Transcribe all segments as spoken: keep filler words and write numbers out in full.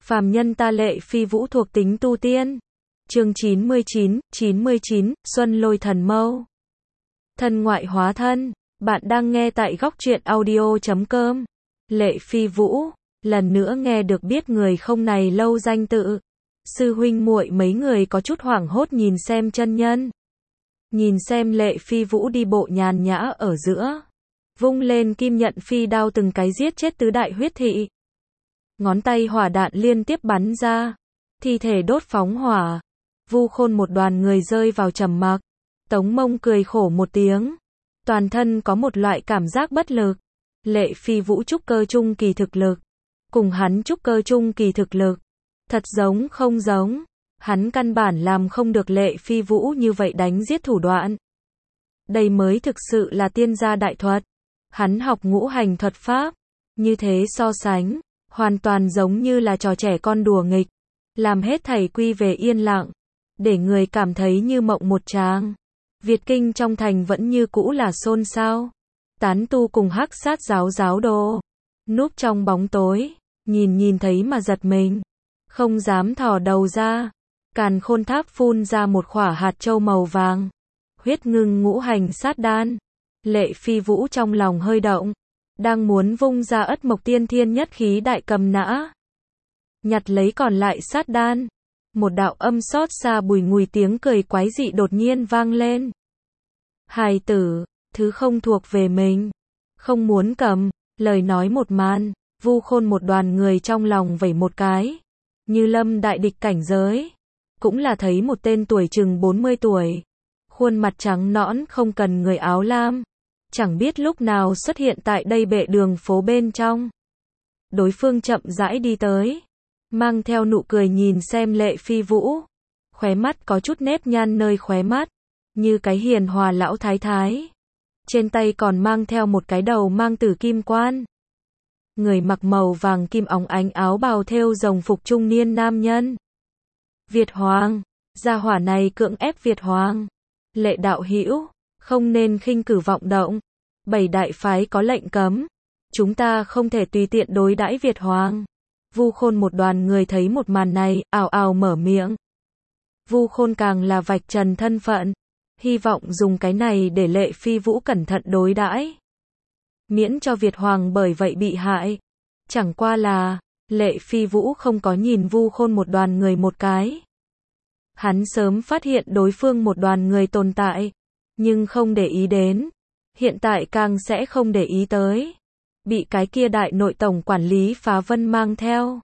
Phàm nhân ta Lệ Phi Vũ thuộc tính tu tiên. Chương chín mươi chín, chín mươi chín, Xuân Lôi Thần Mâu. Thân ngoại hóa thân. Bạn đang nghe tại góc truyện audio chấm com. Lệ Phi Vũ, lần nữa nghe được biết người không này lâu danh tự. Sư huynh muội mấy người có chút hoảng hốt nhìn xem chân nhân. Nhìn xem Lệ Phi Vũ đi bộ nhàn nhã ở giữa. Vung lên kim nhận phi đao từng cái giết chết tứ đại huyết thị. Ngón tay hỏa đạn liên tiếp bắn ra. Thi thể đốt phóng hỏa. Vu Khôn một đoàn người rơi vào trầm mặc. Tống Mông cười khổ một tiếng. Toàn thân có một loại cảm giác bất lực. Lệ Phi Vũ trúc cơ trung kỳ thực lực. Cùng hắn trúc cơ trung kỳ thực lực. Thật giống không giống. Hắn căn bản làm không được Lệ Phi Vũ như vậy đánh giết thủ đoạn. Đây mới thực sự là tiên gia đại thuật. Hắn học ngũ hành thuật pháp. Như thế so sánh. Hoàn toàn giống như là trò trẻ con đùa nghịch. Làm hết thảy quy về yên lặng. Để người cảm thấy như mộng một tràng. Việt Kinh trong thành vẫn như cũ là xôn xao. Tán tu cùng hắc sát giáo giáo đồ. Núp trong bóng tối. Nhìn nhìn thấy mà giật mình. Không dám thò đầu ra. Càn Khôn Tháp phun ra một quả hạt châu màu vàng. Huyết ngưng ngũ hành sát đan. Lệ Phi Vũ trong lòng hơi động. Đang muốn vung ra Ất Mộc Tiên Thiên nhất khí đại cầm nã. Nhặt lấy còn lại sát đan. Một đạo âm xót xa bùi ngùi tiếng cười quái dị đột nhiên vang lên. Hài tử, thứ không thuộc về mình. Không muốn cầm, lời nói một màn. Vu Khôn một đoàn người trong lòng vẩy một cái. Như lâm đại địch cảnh giới. Cũng là thấy một tên tuổi chừng bốn mươi tuổi. Khuôn mặt trắng nõn không cần người áo lam. Chẳng biết lúc nào xuất hiện tại đây bệ đường phố bên trong. Đối phương chậm rãi đi tới. Mang theo nụ cười nhìn xem Lệ Phi Vũ. Khóe mắt có chút nếp nhăn nơi khóe mắt. Như cái hiền hòa lão thái thái. Trên tay còn mang theo một cái đầu mang tử kim quan. Người mặc màu vàng kim óng ánh áo bào thêu rồng phục trung niên nam nhân. Việt Hoàng. Gia hỏa này cưỡng ép Việt Hoàng. Lệ đạo hữu, không nên khinh cử vọng động. Bảy đại phái có lệnh cấm. Chúng ta không thể tùy tiện đối đãi Việt Hoàng. Vu Khôn một đoàn người thấy một màn này, ào ào mở miệng. Vu Khôn càng là vạch trần thân phận. Hy vọng dùng cái này để Lệ Phi Vũ cẩn thận đối đãi. Miễn cho Việt Hoàng bởi vậy bị hại. Chẳng qua là, Lệ Phi Vũ không có nhìn Vu Khôn một đoàn người một cái. Hắn sớm phát hiện đối phương một đoàn người tồn tại. Nhưng không để ý đến. Hiện tại càng sẽ không để ý tới. Bị cái kia đại nội tổng quản lý Phá Vân mang theo.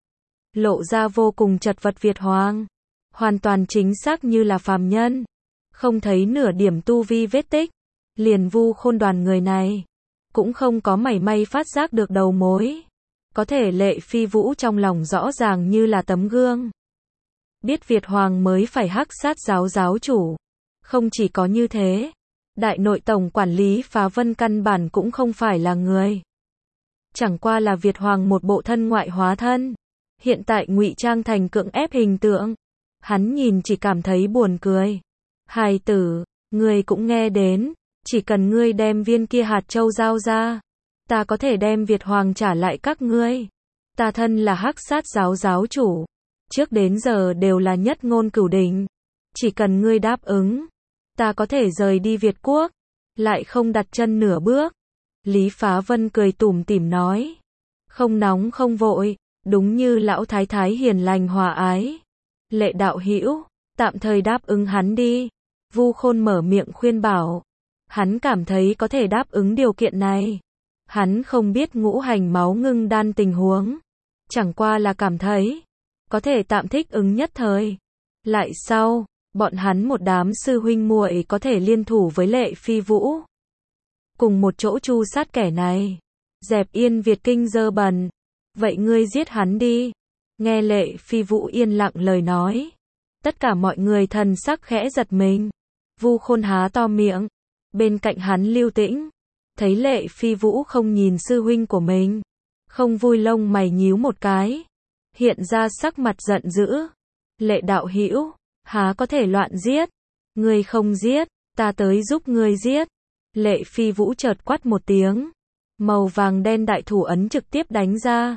Lộ ra vô cùng chật vật Việt Hoàng. Hoàn toàn chính xác như là phàm nhân. Không thấy nửa điểm tu vi vết tích. Liền Vu Khôn đoàn người này. Cũng không có mảy may phát giác được đầu mối. Có thể Lệ Phi Vũ trong lòng rõ ràng như là tấm gương. Biết Việt Hoàng mới phải hắc sát giáo giáo chủ. Không chỉ có như thế. Đại nội tổng quản lý Phá Vân căn bản cũng không phải là người. Chẳng qua là Việt Hoàng một bộ thân ngoại hóa thân. Hiện tại ngụy trang thành cưỡng ép hình tượng. Hắn nhìn chỉ cảm thấy buồn cười. Hài tử, ngươi cũng nghe đến. Chỉ cần ngươi đem viên kia hạt châu giao ra. Ta có thể đem Việt Hoàng trả lại các ngươi. Ta thân là hắc sát giáo giáo chủ. Trước đến giờ đều là nhất ngôn cửu đỉnh. Chỉ cần ngươi đáp ứng. Ta có thể rời đi Việt Quốc. Lại không đặt chân nửa bước. Lý Phá Vân cười tủm tỉm nói. Không nóng không vội. Đúng như lão thái thái hiền lành hòa ái. Lệ đạo hữu, tạm thời đáp ứng hắn đi. Vu Khôn mở miệng khuyên bảo. Hắn cảm thấy có thể đáp ứng điều kiện này. Hắn không biết ngũ hành máu ngưng đan tình huống. Chẳng qua là cảm thấy. Có thể tạm thích ứng nhất thời. Lại sau, bọn hắn một đám sư huynh muội có thể liên thủ với Lệ Phi Vũ. Cùng một chỗ tru sát kẻ này. Dẹp yên Việt Kinh dơ bẩn. Vậy ngươi giết hắn đi. Nghe Lệ Phi Vũ yên lặng lời nói. Tất cả mọi người thần sắc khẽ giật mình. Vu Khôn há to miệng. Bên cạnh hắn Lưu Tĩnh. Thấy Lệ Phi Vũ không nhìn sư huynh của mình. Không vui lông mày nhíu một cái. Hiện ra sắc mặt giận dữ. Lệ đạo hữu, há có thể loạn giết. Ngươi không giết, ta tới giúp ngươi giết. Lệ Phi Vũ chợt quát một tiếng. Màu vàng đen đại thủ ấn trực tiếp đánh ra.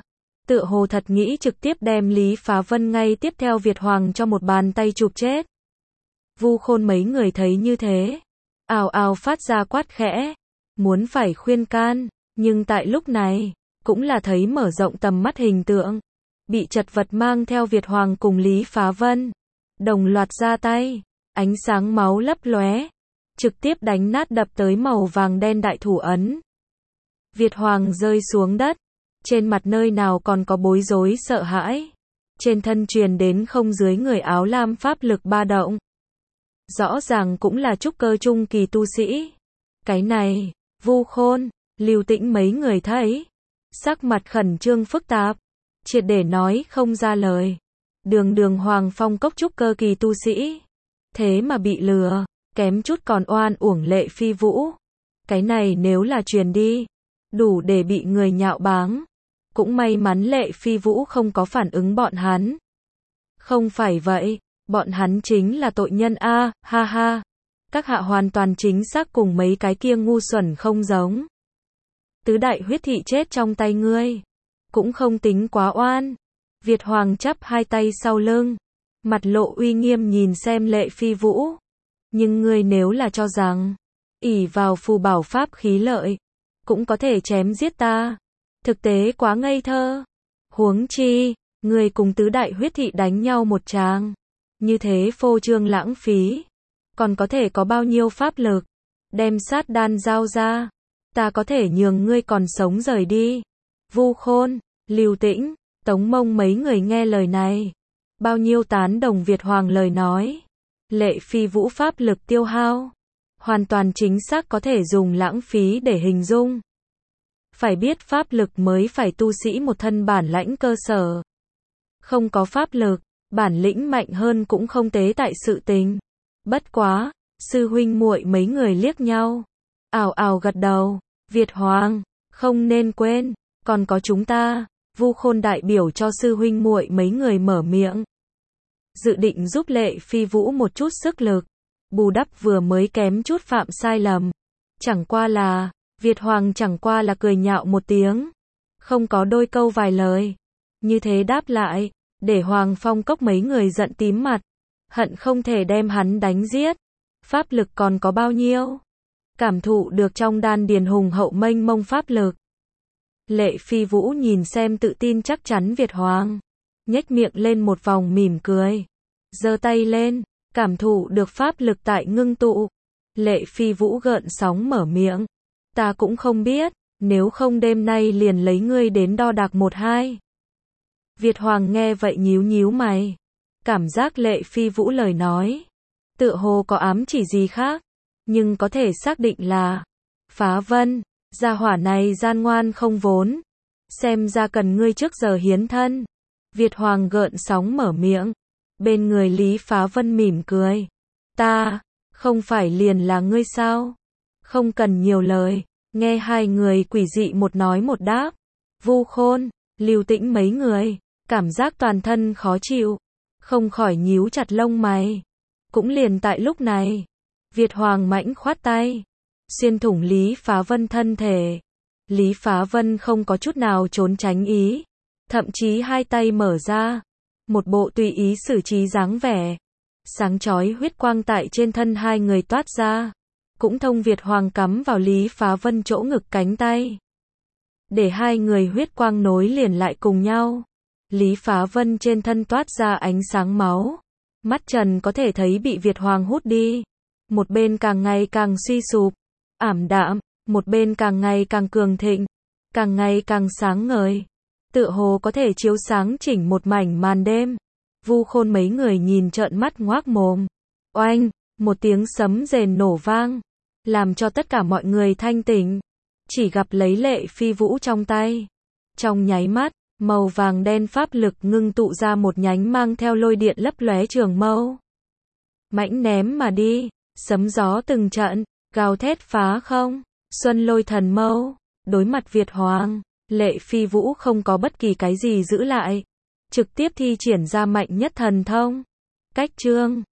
tựa hồ thật nghĩ trực tiếp đem Lý Phá Vân ngay tiếp theo Việt Hoàng cho một bàn tay chụp chết. Vu Khôn mấy người thấy như thế, ào ào phát ra quát khẽ, muốn phải khuyên can, nhưng tại lúc này, cũng là thấy mở rộng tầm mắt hình tượng, bị chật vật mang theo Việt Hoàng cùng Lý Phá Vân, đồng loạt ra tay, ánh sáng máu lấp lóe, trực tiếp đánh nát đập tới màu vàng đen đại thủ ấn. Việt Hoàng rơi xuống đất, trên mặt nơi nào còn có bối rối sợ hãi, trên thân truyền đến không dưới người áo lam pháp lực ba động. Rõ ràng cũng là trúc cơ trung kỳ tu sĩ. Cái này, Vu Khôn, Lưu Tĩnh mấy người thấy, sắc mặt khẩn trương phức tạp, triệt để nói không ra lời. Đường đường Hoàng Phong Cốc trúc cơ kỳ tu sĩ, thế mà bị lừa, kém chút còn oan uổng Lệ Phi Vũ. Cái này nếu là truyền đi, đủ để bị người nhạo báng. Cũng may mắn Lệ Phi Vũ không có phản ứng bọn hắn. Không phải vậy, bọn hắn chính là tội nhân a, ha ha. Các hạ hoàn toàn chính xác cùng mấy cái kia ngu xuẩn không giống. Tứ đại huyết thị chết trong tay ngươi, cũng không tính quá oan. Việt Hoàng chắp hai tay sau lưng, mặt lộ uy nghiêm nhìn xem Lệ Phi Vũ. Nhưng ngươi nếu là cho rằng, ỷ vào phù bảo pháp khí lợi, cũng có thể chém giết ta, thực tế quá ngây thơ. Huống chi, ngươi cùng tứ đại huyết thị đánh nhau một tràng, như thế phô trương lãng phí, còn có thể có bao nhiêu pháp lực, đem sát đan giao ra, ta có thể nhường ngươi còn sống rời đi. Vu Khôn, Lưu Tĩnh, Tống Mông mấy người nghe lời này, bao nhiêu tán đồng Việt Hoàng lời nói. Lệ Phi Vũ pháp lực tiêu hao, hoàn toàn chính xác có thể dùng lãng phí để hình dung. Phải biết pháp lực mới phải tu sĩ một thân bản lãnh cơ sở. Không có pháp lực, bản lĩnh mạnh hơn cũng không tế tại sự tình. Bất quá, sư huynh muội mấy người liếc nhau, ào ào gật đầu. Việt Hoàng, không nên quên, còn có chúng ta. Vu Khôn đại biểu cho sư huynh muội mấy người mở miệng, dự định giúp Lệ Phi Vũ một chút sức lực, bù đắp vừa mới kém chút phạm sai lầm. Chẳng qua là, Việt Hoàng chẳng qua là cười nhạo một tiếng, không có đôi câu vài lời, như thế đáp lại, để Hoàng Phong Cốc mấy người giận tím mặt, hận không thể đem hắn đánh giết. Pháp lực còn có bao nhiêu? Cảm thụ được trong đan điền hùng hậu mênh mông pháp lực. Lệ Phi Vũ nhìn xem tự tin chắc chắn Việt Hoàng, nhếch miệng lên một vòng mỉm cười, giơ tay lên, cảm thụ được pháp lực tại ngưng tụ. Lệ Phi Vũ gợn sóng mở miệng, ta cũng không biết, nếu không đêm nay liền lấy ngươi đến đo đạc một hai. Việt Hoàng nghe vậy nhíu nhíu mày, cảm giác Lệ Phi Vũ lời nói, tựa hồ có ám chỉ gì khác, nhưng có thể xác định là, Phá Vân, gia hỏa này gian ngoan không vốn, xem ra cần ngươi trước giờ hiến thân. Việt Hoàng gợn sóng mở miệng, bên người Lý Phá Vân mỉm cười, ta, không phải liền là ngươi sao? Không cần nhiều lời. Nghe hai người quỷ dị một nói một đáp, Vu Khôn, Lưu Tĩnh mấy người, cảm giác toàn thân khó chịu, không khỏi nhíu chặt lông mày. Cũng liền tại lúc này, Việt Hoàng mãnh khoát tay, xuyên thủng Lý Phá Vân thân thể. Lý Phá Vân không có chút nào trốn tránh ý, thậm chí hai tay mở ra, một bộ tùy ý xử trí dáng vẻ. Sáng chói huyết quang tại trên thân hai người toát ra, cũng thông Việt Hoàng cắm vào Lý Phá Vân chỗ ngực cánh tay, để hai người huyết quang nối liền lại cùng nhau. Lý Phá Vân trên thân toát ra ánh sáng máu, mắt trần có thể thấy bị Việt Hoàng hút đi. Một bên càng ngày càng suy sụp, ảm đạm, một bên càng ngày càng cường thịnh, càng ngày càng sáng ngời, tựa hồ có thể chiếu sáng chỉnh một mảnh màn đêm. Vu Khôn mấy người nhìn trợn mắt ngoác mồm. Oanh, một tiếng sấm rền nổ vang, làm cho tất cả mọi người thanh tỉnh, chỉ gặp lấy Lệ Phi Vũ trong tay. Trong nháy mắt, màu vàng đen pháp lực ngưng tụ ra một nhánh mang theo lôi điện lấp lóe trường mâu. Mãnh ném mà đi, sấm gió từng trận, gào thét phá không, xuân lôi thần mâu. Đối mặt Việt Hoàng, Lệ Phi Vũ không có bất kỳ cái gì giữ lại, trực tiếp thi triển ra mạnh nhất thần thông. Cách chương